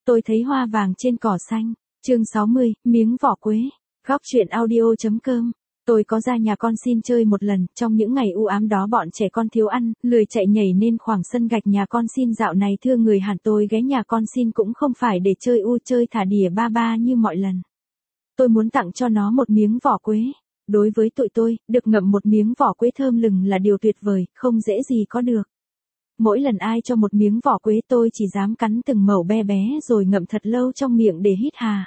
Tôi thấy hoa vàng trên cỏ xanh. Chương 60, miếng vỏ quế. Góc truyện audio.com. Tôi có ra nhà con xin chơi một lần, trong những ngày u ám đó bọn trẻ con thiếu ăn, lười chạy nhảy nên khoảng sân gạch nhà con xin dạo này thưa người hẳn tôi ghé nhà con xin cũng không phải để chơi thả đỉa ba ba như mọi lần. Tôi muốn tặng cho nó một miếng vỏ quế. Đối với tụi tôi, được ngậm một miếng vỏ quế thơm lừng là điều tuyệt vời, không dễ gì có được. Mỗi lần ai cho một miếng vỏ quế tôi chỉ dám cắn từng mẩu bé bé rồi ngậm thật lâu trong miệng để hít hà.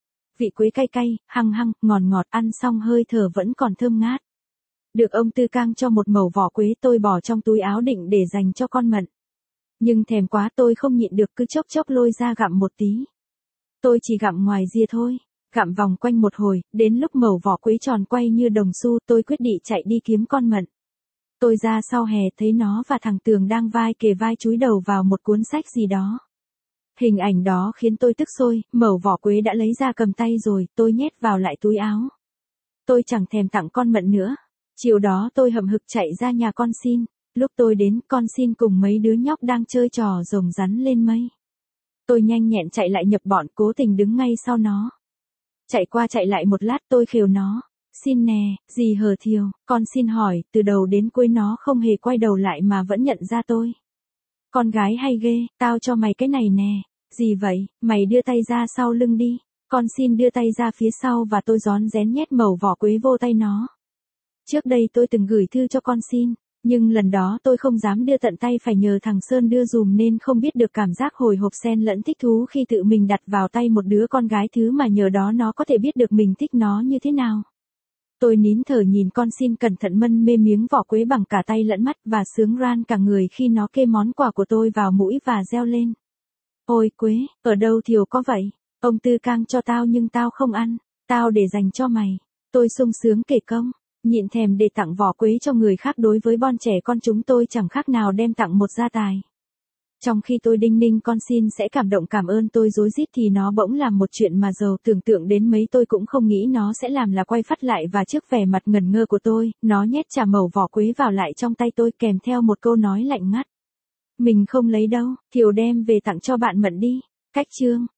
Vị quế cay cay, hăng hăng, ngọt ngọt, ăn xong hơi thở vẫn còn thơm ngát. Được ông Tư Cang cho một mẩu vỏ quế tôi bỏ trong túi áo định để dành cho con Mận. Nhưng thèm quá tôi không nhịn được cứ chốc lôi ra gặm một tí. Tôi chỉ gặm ngoài ria thôi. Gặm vòng quanh một hồi, đến lúc mẩu vỏ quế tròn quay như đồng xu tôi quyết định chạy đi kiếm con Mận. Tôi ra sau hè thấy nó và thằng Tường đang vai kề vai chúi đầu vào một cuốn sách gì đó. Hình ảnh đó khiến tôi tức sôi, mẩu vỏ quế đã lấy ra cầm tay rồi, tôi nhét vào lại túi áo. Tôi chẳng thèm tặng con Mận nữa. Chiều đó tôi hậm hực chạy ra nhà con xin. Lúc tôi đến, con xin cùng mấy đứa nhóc đang chơi trò rồng rắn lên mây. Tôi nhanh nhẹn chạy lại nhập bọn, cố tình đứng ngay sau nó. Chạy qua chạy lại một lát tôi khều nó. Xin nè, gì hờ thiều, con xin hỏi, từ đầu đến cuối nó không hề quay đầu lại mà vẫn nhận ra tôi. Con gái hay ghê, tao cho mày cái này nè. Gì vậy, mày đưa tay ra sau lưng đi. Con xin đưa tay ra phía sau và tôi rón rén nhét mẩu vỏ quế vô tay nó. Trước đây tôi từng gửi thư cho con xin, nhưng lần đó tôi không dám đưa tận tay phải nhờ thằng Sơn đưa dùm nên không biết được cảm giác hồi hộp xen lẫn thích thú khi tự mình đặt vào tay một đứa con gái thứ mà nhờ đó nó có thể biết được mình thích nó như thế nào. Tôi nín thở nhìn con xin cẩn thận mân mê miếng vỏ quế bằng cả tay lẫn mắt và sướng ran cả người khi nó kê món quà của tôi vào mũi và reo lên. Ôi quế, ở đâu thiều có vậy? Ông Tư Cang cho tao nhưng tao không ăn, tao để dành cho mày. Tôi sung sướng kể công, nhịn thèm để tặng vỏ quế cho người khác. Đối với bọn trẻ con chúng tôi chẳng khác nào đem tặng một gia tài. Trong khi tôi đinh ninh con xin sẽ cảm động cảm ơn tôi rối rít thì nó bỗng làm một chuyện mà giàu tưởng tượng đến mấy tôi cũng không nghĩ nó sẽ làm là quay phắt lại và trước vẻ mặt ngẩn ngơ của tôi, nó nhét trả mẩu vỏ quế vào lại trong tay tôi kèm theo một câu nói lạnh ngắt. Mình không lấy đâu, Thiều đem về tặng cho bạn Mận đi. Cách chương.